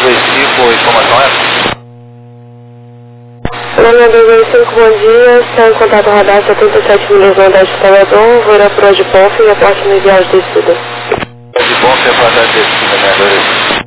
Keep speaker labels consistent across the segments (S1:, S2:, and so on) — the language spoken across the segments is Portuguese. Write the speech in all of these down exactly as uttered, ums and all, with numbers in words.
S1: dois cinco, informação é?
S2: Londrina dois dois cinco, bom dia. Está em contato radar setenta e sete milhas no Oeste Salvador, vou ir para o de Ponce e a parte inicial de descida.
S1: De Ponce é para dar descida, né? Adorei.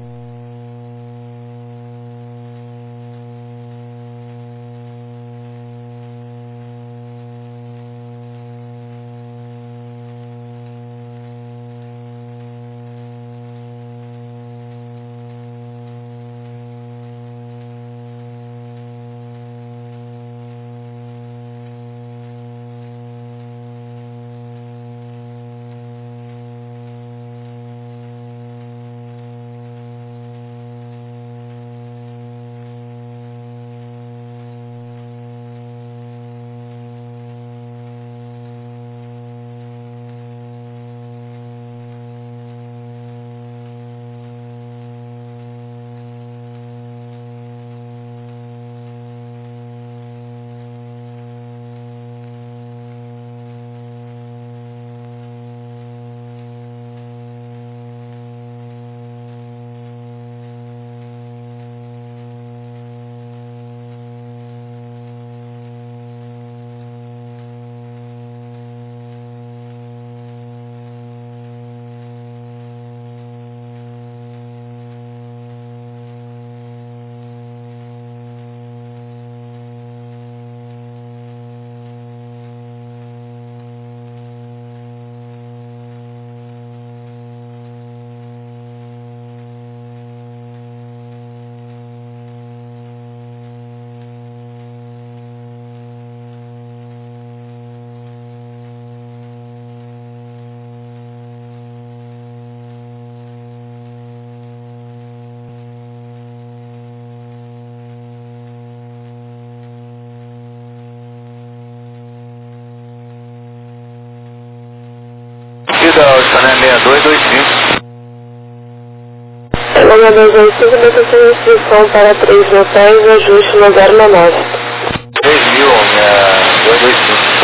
S1: Descida, Oceané seis dois dois cinco.
S2: Londrina dois dois cinco, data sem inscrição para três hotéis, ajuste no zero nove.
S1: três mil, dois dois cinco.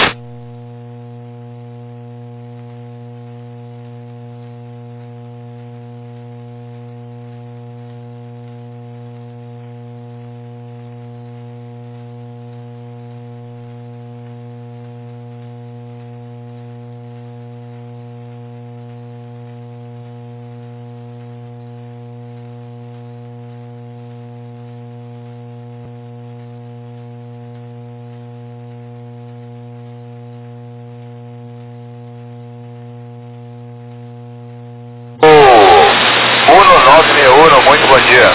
S1: Uno nove seis um, muito bom dia.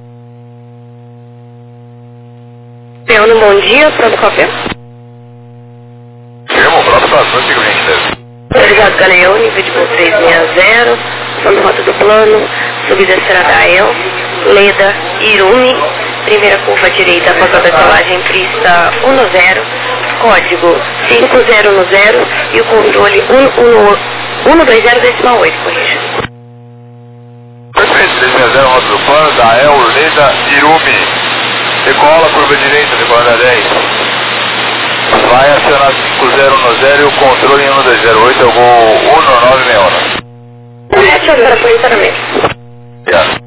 S2: Peono, bom dia, pronto cópia.
S1: Firmo, próximo estação, cinco vinte dez.
S2: Obrigado, Galeão, nível de voo três seis zero, som rota do plano, subida Estrada El, Leda, Irumi, primeira curva direita após a decolagem pista um zero, código cinco zero zero e o controle um dois zero decimal oito, corrija.
S1: Perfeito, três seis zero, rota do plano, da El, Leda, Irumi. Decola, curva direita, decola da dez. Vai acionar cinco zero zero e o controle em um dois zero oito é o voo um nove seis um.
S2: sete horas para posicionamento.
S1: Obrigado.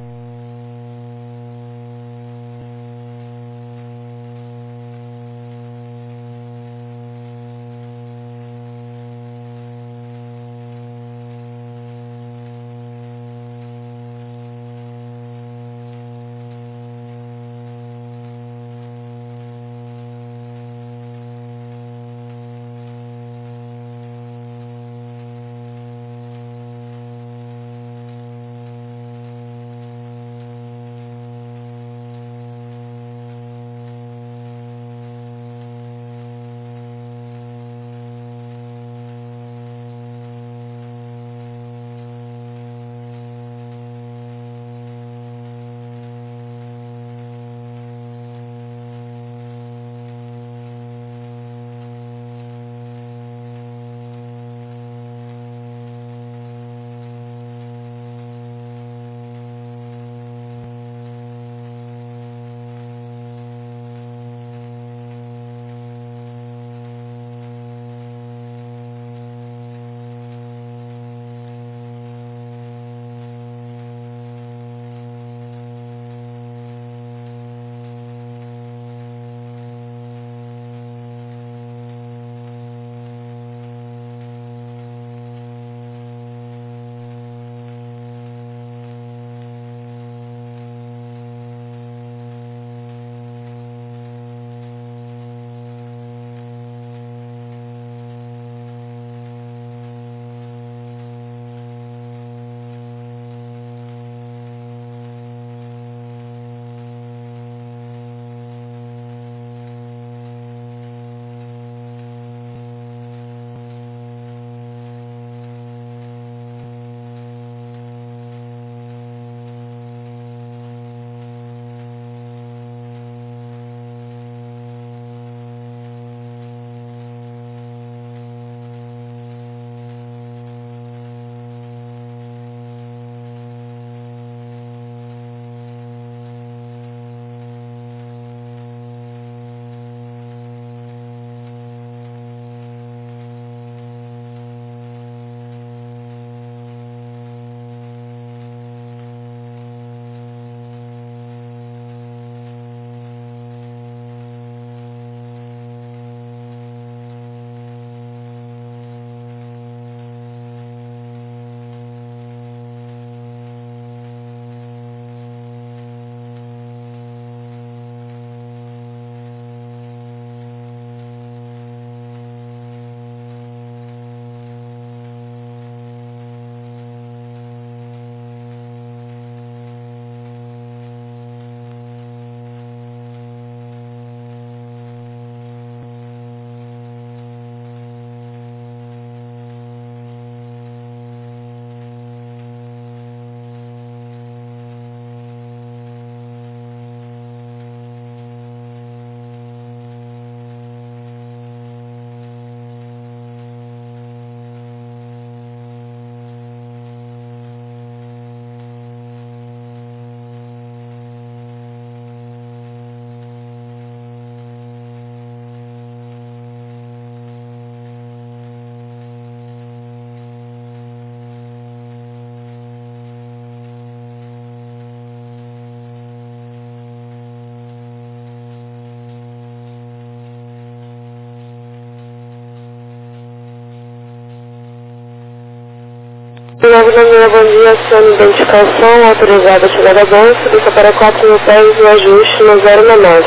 S2: Logo na minha bom dia, sua identificação autorizada a chegar a bolsa, fica para quatro mil pés e ajuste no zero nove.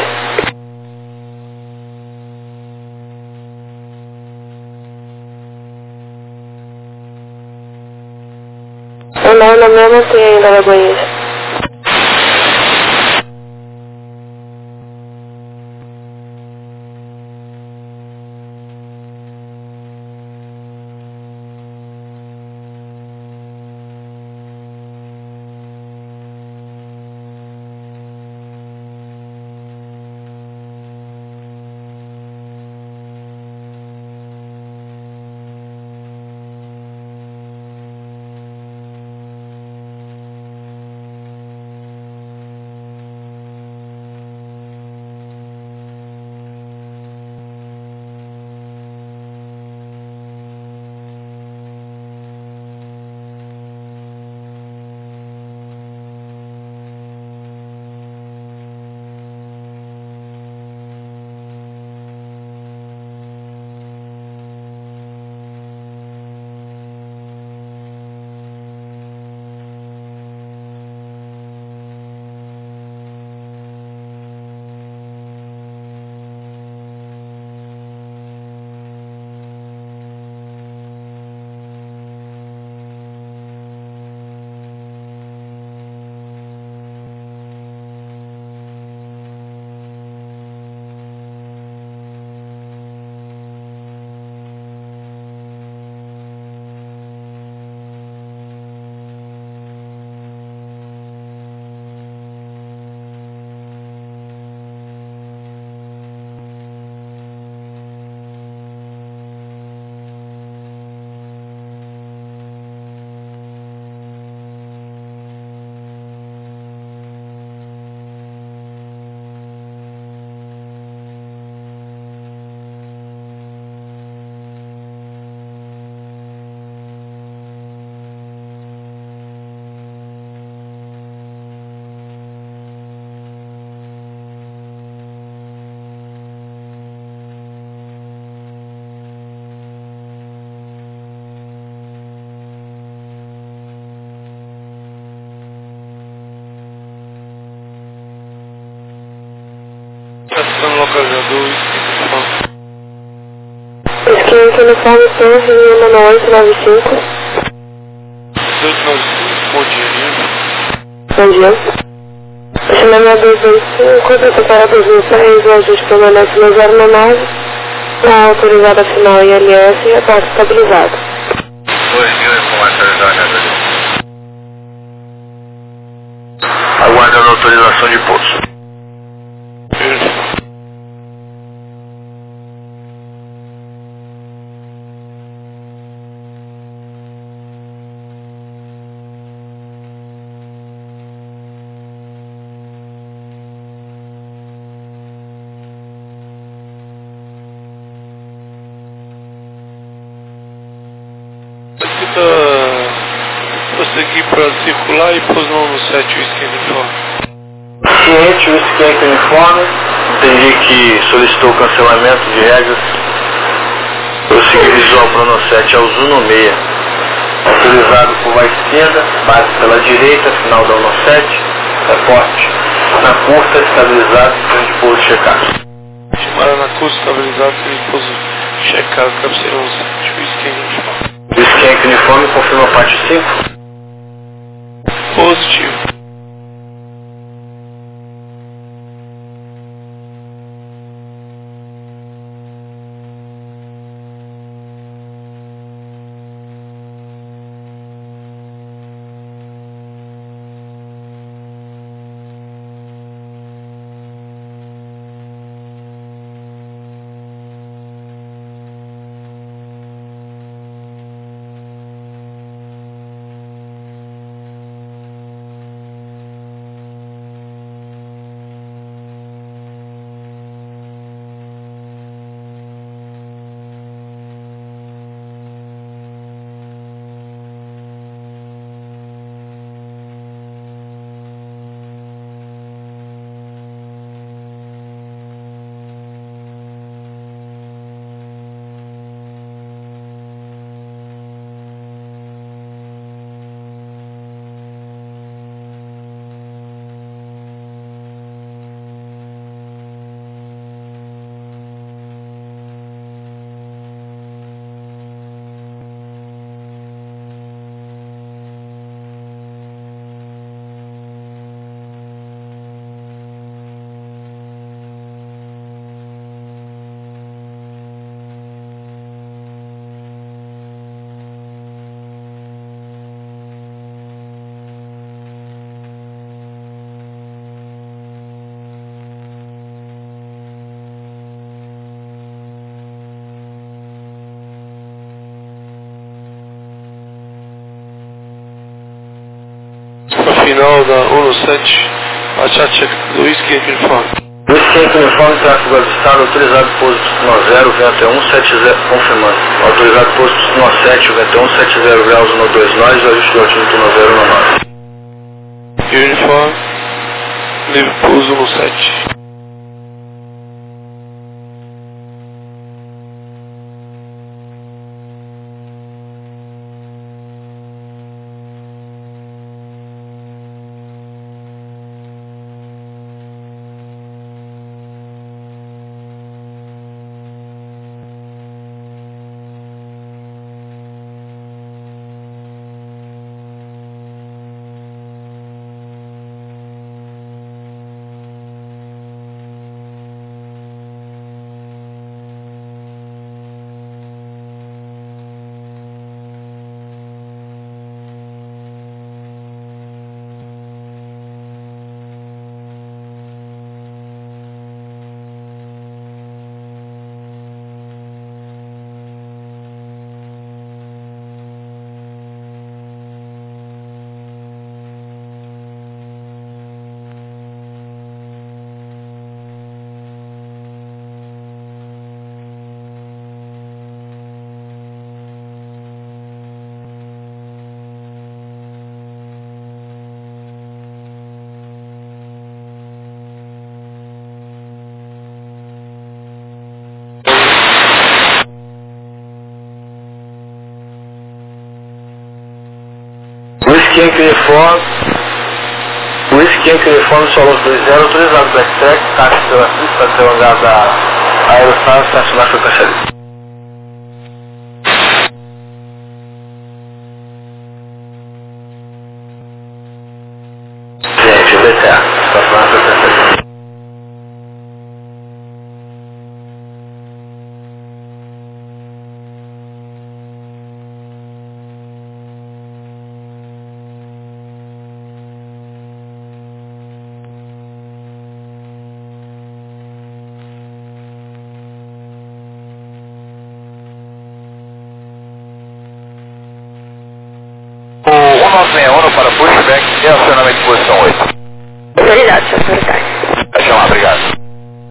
S2: O não, na minha não tem ainda Lagoinha.
S3: Localizador,
S2: Esquenta uniforme Torre um nove oito nove cinco.
S3: oito nove cinco, bom dia, Nina.
S2: Bom dia. Chamando a dois dois cinco, da para dois mil seis, o ajuste permanece no zero nove. A autorizada final I L S e a parte estabilizada.
S1: dois mil e com autorizada. Aguardando a autorização de pouso.
S3: Prosseguir para circular e pôs no sete o esquema uniforme.
S1: Ciente, o esquema uniforme. Entendi que solicitou o cancelamento de regras. Prosseguir visual Prono sete ao Zuno seis. Autorizado curva à esquerda, base pela direita, final da Uno sete. Reporte na curta, estabilizado, frente de pouso checado.
S3: Chamaram na curta, estabilizado, frente de pouso checado, cabeceira Uno sete, o esquema uniforme.
S1: O esquema uniforme confirma a parte cinco.
S3: Positivo. final da um sete, Pachacha do Whisky Uniforme.
S4: Whisky Uniforme, tráfego avistado, autorizado pouso no zero, vento é um sete zero, confirmando. Autorizado pouso no sete, vento é um sete zero graus no dois nós, ajuste do altímetro no zero no nove.
S3: Uniforme, livre pouso no sete.
S4: Whisky Uniforme, Whisky Uniforme, solo dois zero, autorizado backtrack, táxi pela pista até o lugar da aeronave, estacionar para o caixaria. Gente, B T A, estacionar para o caixaria.
S1: O um nove seis um para pushback e acionamento de posição oito.
S2: Autoridade, senhor Autoridade.
S1: Vai chamar, obrigado.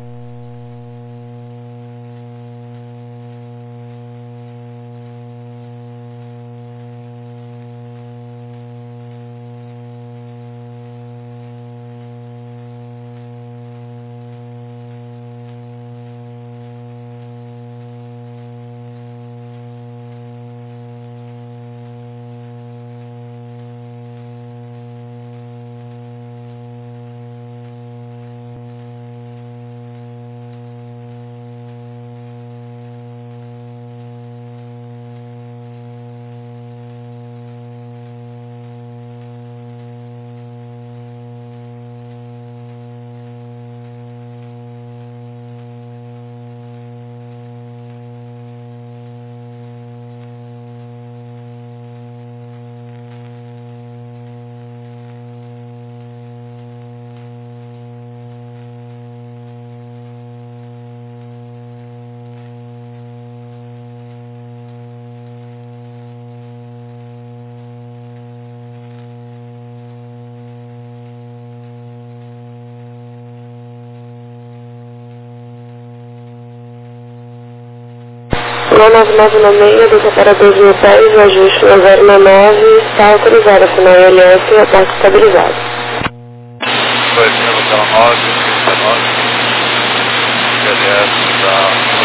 S2: um nove nove nove seis, dos operadores mil dez, o ajuste no zero nove, está autorizado, afinal L S, aporte estabilizado.
S1: dois mil nove, trinta e nove, L S da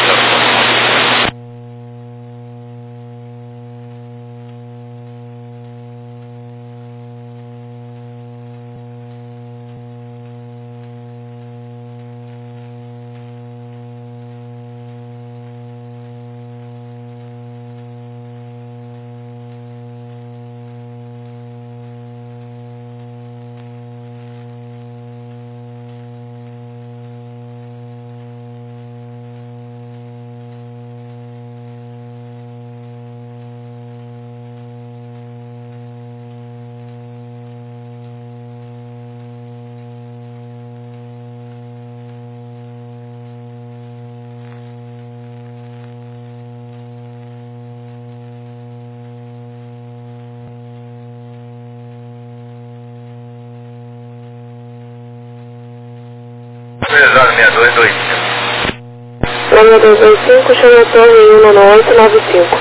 S1: Autorizado seis dois dois cinco.
S2: seis dois dois cinco, chama a torre em um nove oito nove cinco.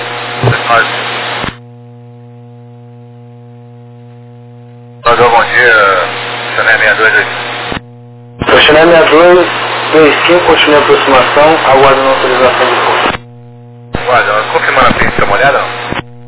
S1: Mandou bom dia, Chané seis dois dois cinco.
S4: Chané seis dois dois cinco, continua a aproximação, aguardando a autorização do ponto.
S1: Guarda, confirmando a pista, dá uma olhada não?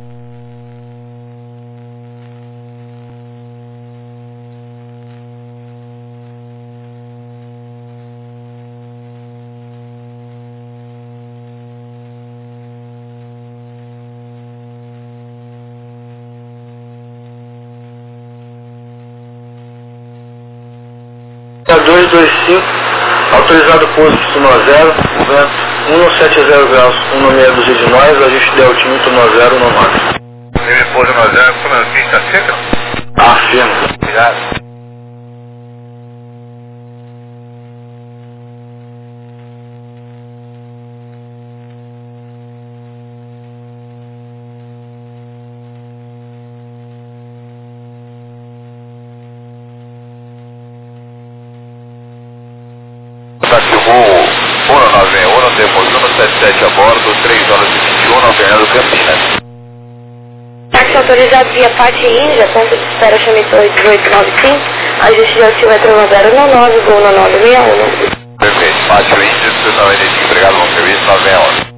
S4: dois dois cinco, autorizado posto no zero, vento um sete zero graus, um meia dúzia de nós, ajuste de altímetro no zero no nove.
S1: Ele pôs no zero, como a pista seca?
S4: Afirmo.
S1: Obrigado. um nove seis um, temos um sete sete a bordo, três horas e vinte e um, Fernando Campinas.
S2: Táxi autorizado via Pati Índia, ponto de espera Chamitor oito oito nove cinco, ajuste de altímetro no zero nove, voo no nove seis um.
S1: Perfeito, Pati Índia, não identifica, obrigado, bom serviço, nove seis um.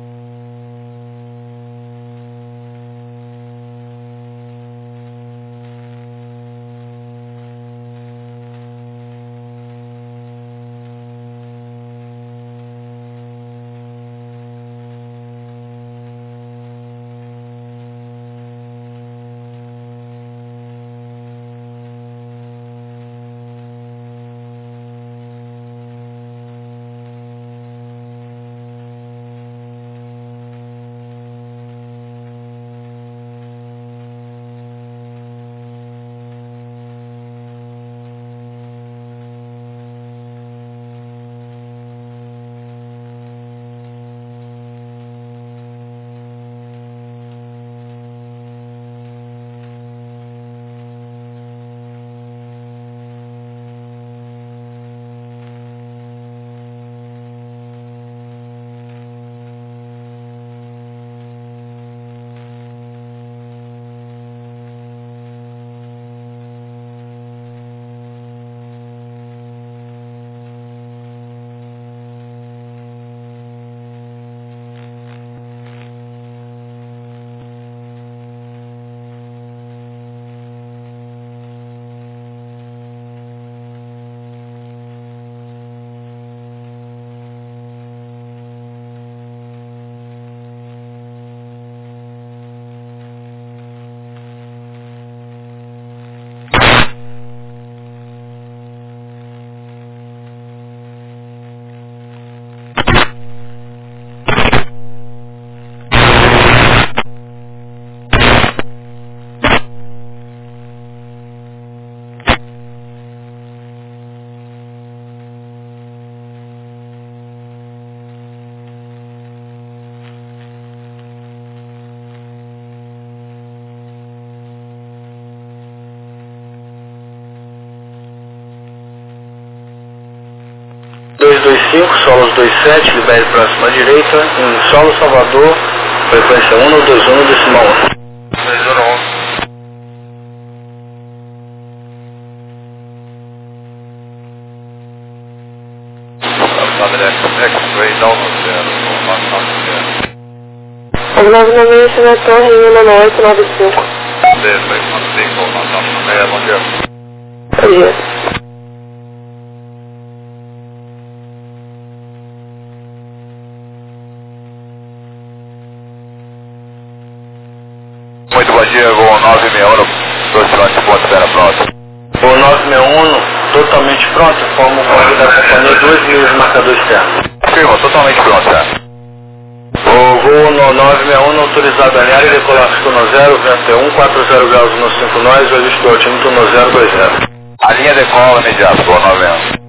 S4: dois dois cinco, solos dois sete, libere próxima à direita, em solo Salvador, frequência um dois um, decimal um.
S1: dois zero um.
S2: As nove na meia, chama a torre em um nove oito nove cinco.
S1: Bom dia.
S2: Bom dia.
S1: Muito bom dia, voo nove seis um, dois quilômetros, ponto espera pronto.
S4: Voo nove seis um, totalmente pronto, forma o código da companhia dois mil de marcador externo.
S1: Firma, totalmente pronto, já.
S4: O voo no nove seis um, autorizado a alinhar e decolar no zero, vento um, quatro zero graus no cinco nós, o ajuste do altímetro no zero dois zero.
S1: A linha decola imediato, voo nove seis um.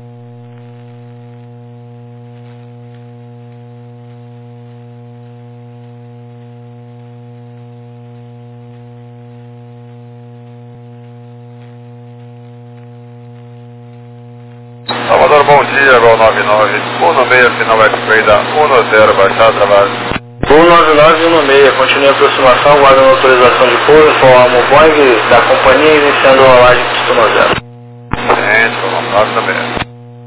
S1: Salvador, bom dia, Gol nove nove, um no meio, final X-Ray da um no zero, baixar, travado.
S4: Gol nove nove, um no meio, continue a aproximação, guarda a autorização de pouso, informa o Boeing da companhia iniciando a rolagem pista no zero.
S1: Gente, Gol nove no meio.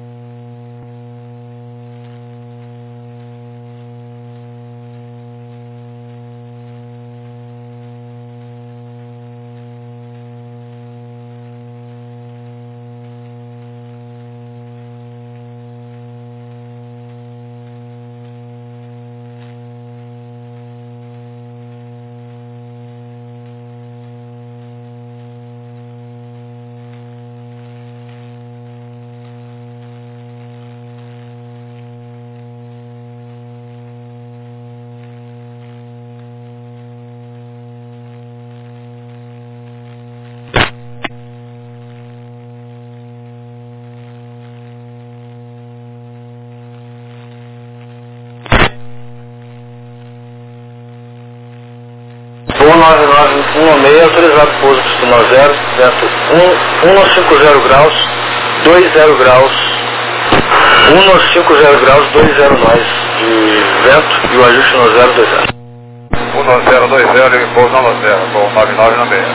S4: Gol nove nove, um no meio, autorizado pouso pista no zero, vento um no cinco zero graus, dois zero graus, um no cinco zero graus, dois zero nós de vento e o ajuste no zero dois zero.
S1: um no zero dois zero e pouso no zero, Gol nove nove no meio.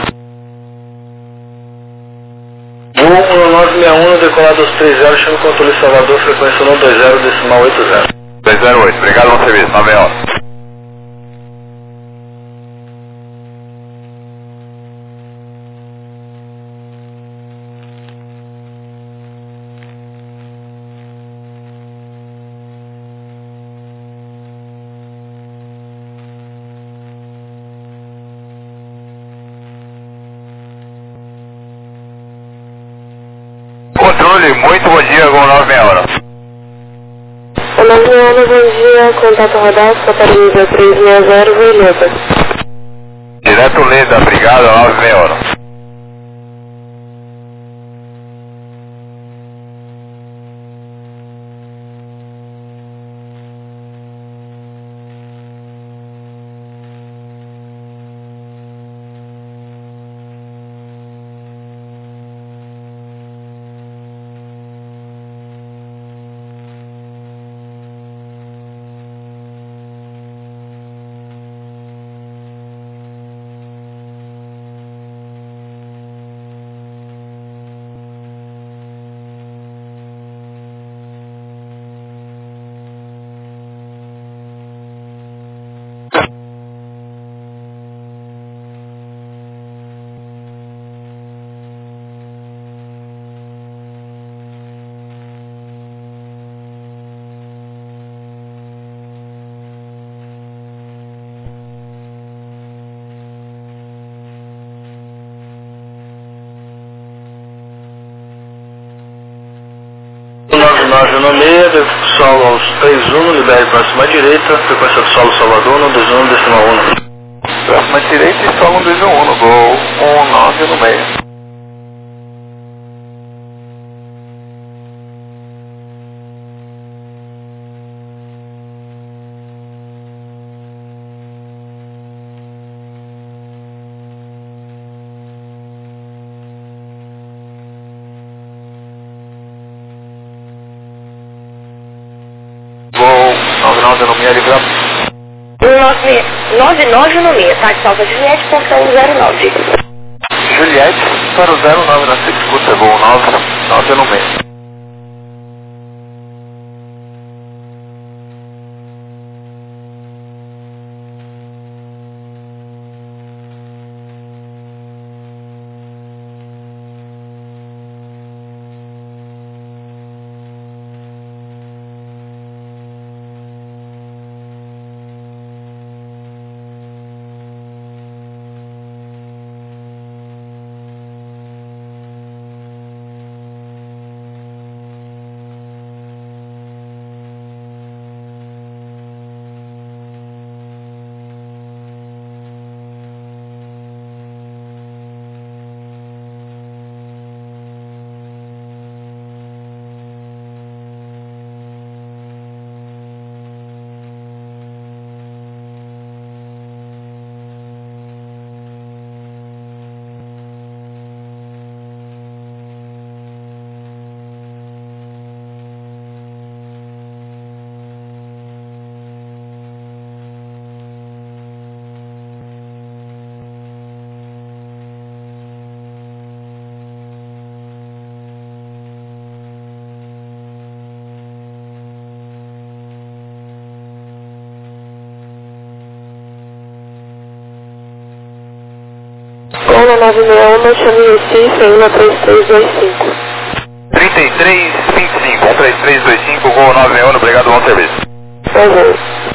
S4: Gol um nove seis um, decolado aos três zero, chama o controle Salvador, frequência um dois zero, decimal oito zero.
S1: dois zero oito, obrigado pelo serviço, nove horas. Controle, muito bom dia, Gol nove meia hora.
S2: Olá, Juliana, bom dia. Contato rodado, Catarina nível três seis zero, beleza.
S1: Direto Leda, obrigado, nove meia hora.
S4: nove nove no meio, solo aos três um, libere próxima direita, frequência do solo Salvador, um dois um, decimal um.
S1: Próxima direita e solo um dois um no Gol um nove no meio. nove nove no meio, livrado.
S2: nove nove no meio, tá? De Salva Juliette, portão zero nove.
S1: Juliette para o zero nove na escuta, Gol nove nove no meio.
S2: nove seis um, chame Recife, um três três dois cinco.
S1: trinta e três, vinte e cinco, um três três dois cinco, Gol nove seis um, obrigado, bom serviço.
S2: Uhum.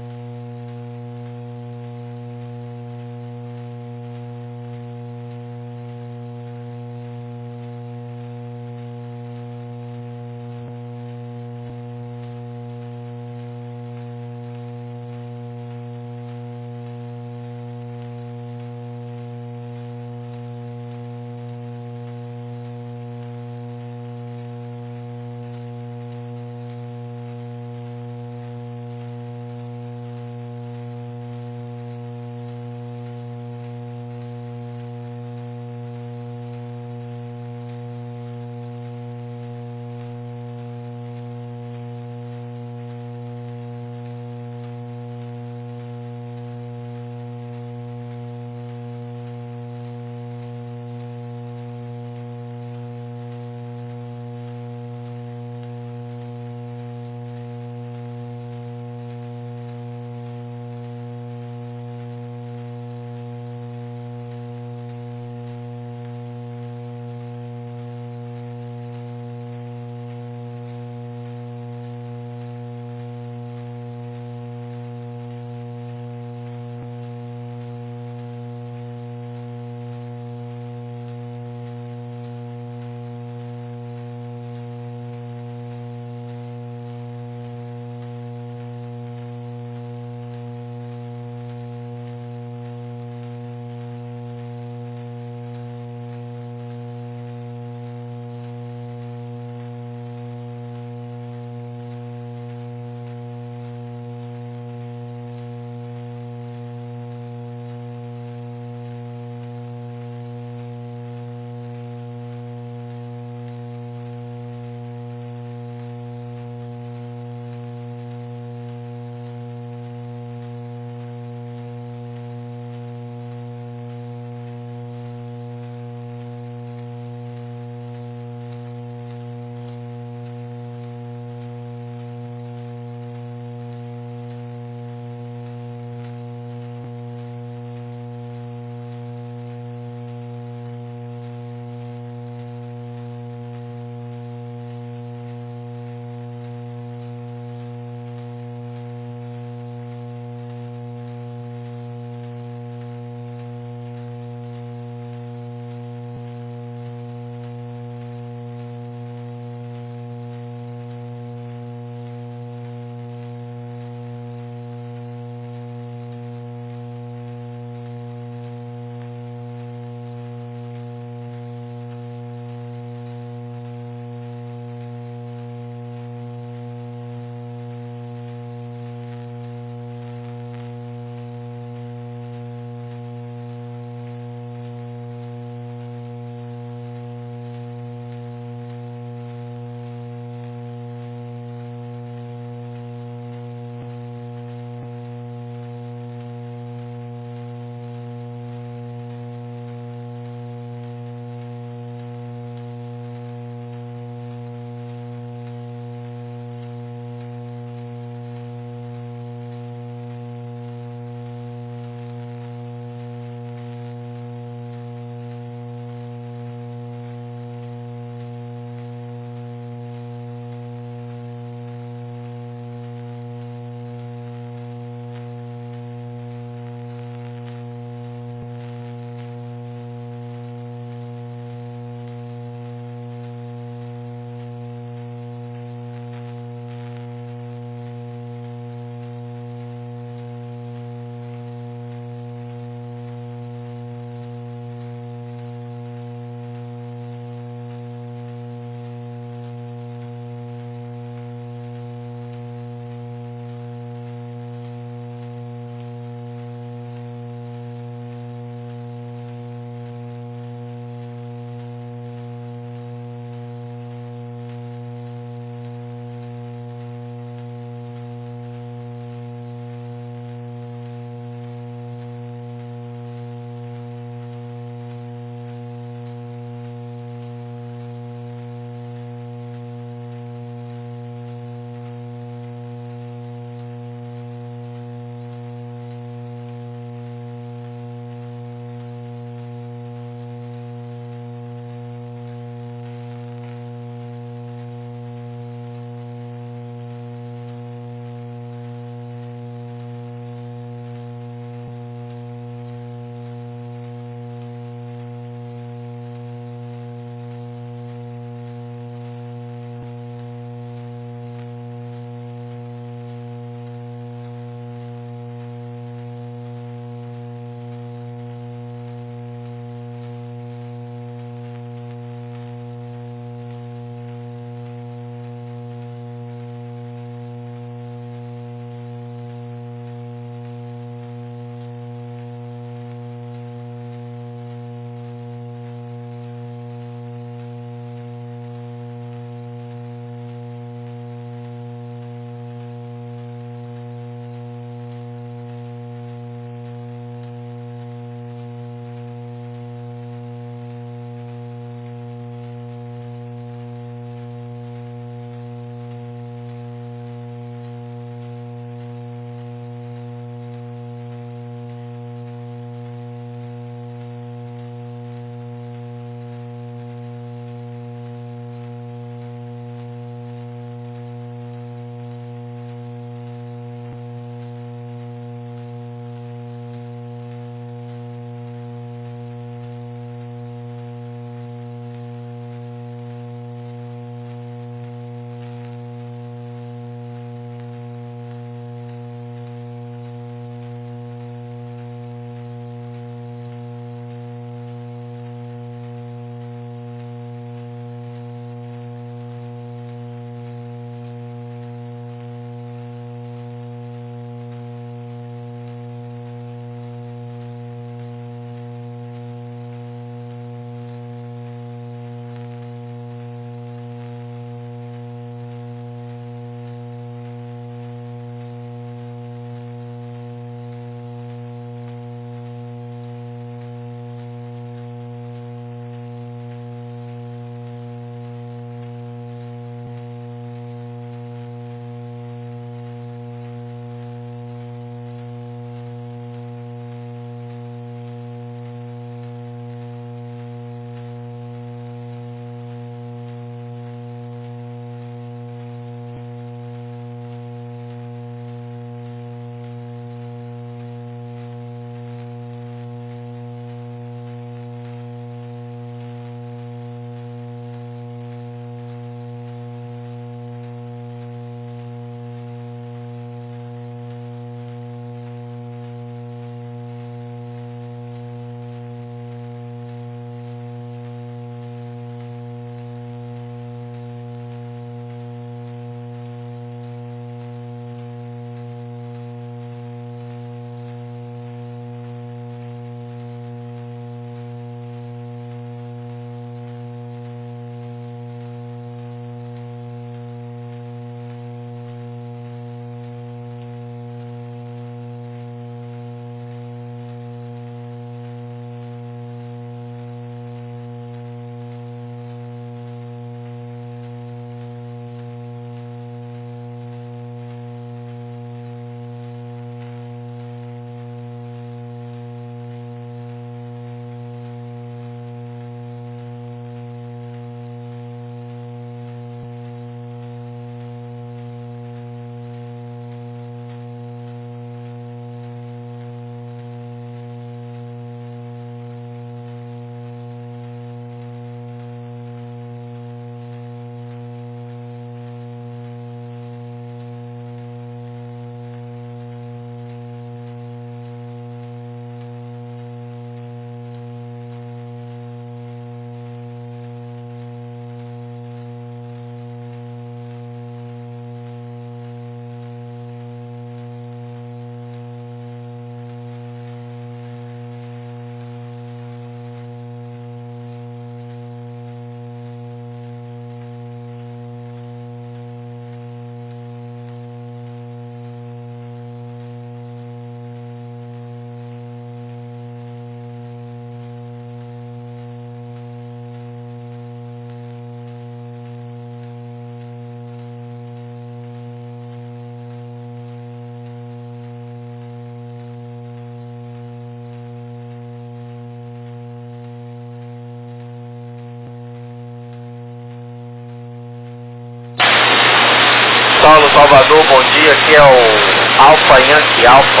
S1: Salvador, bom dia, aqui é o Alfa Yankee Alfa.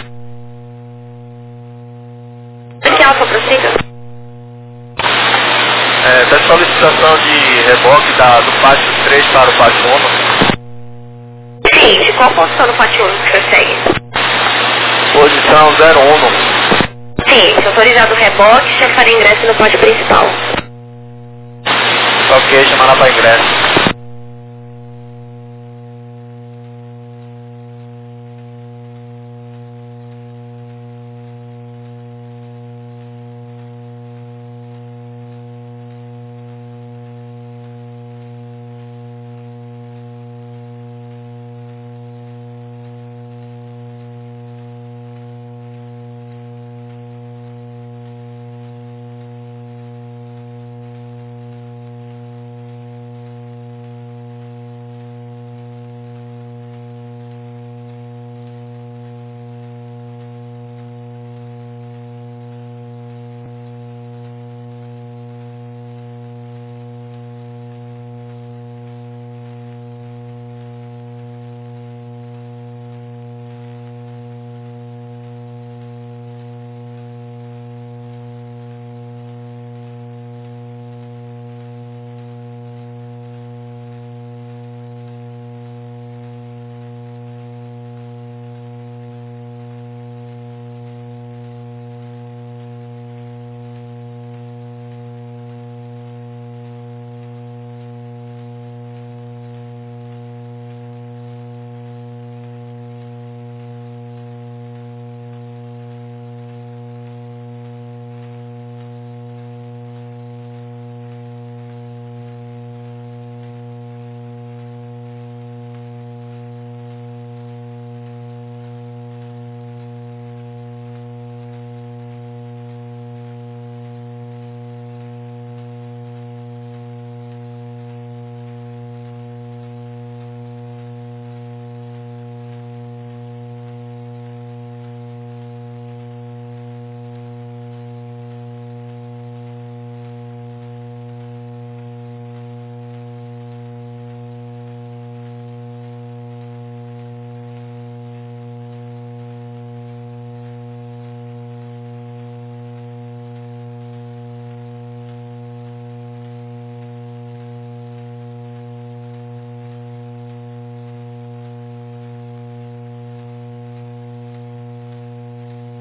S2: Yankee Alfa, prossiga.
S1: É, da solicitação de reboque da, do pátio três para o pátio um.
S2: Seguinte, qual posição do pátio um que você segue?
S1: Posição zero um.
S2: Sim, se autorizado o reboque, já farei ingresso no pátio principal.
S1: Ok, chamar lá para ingresso.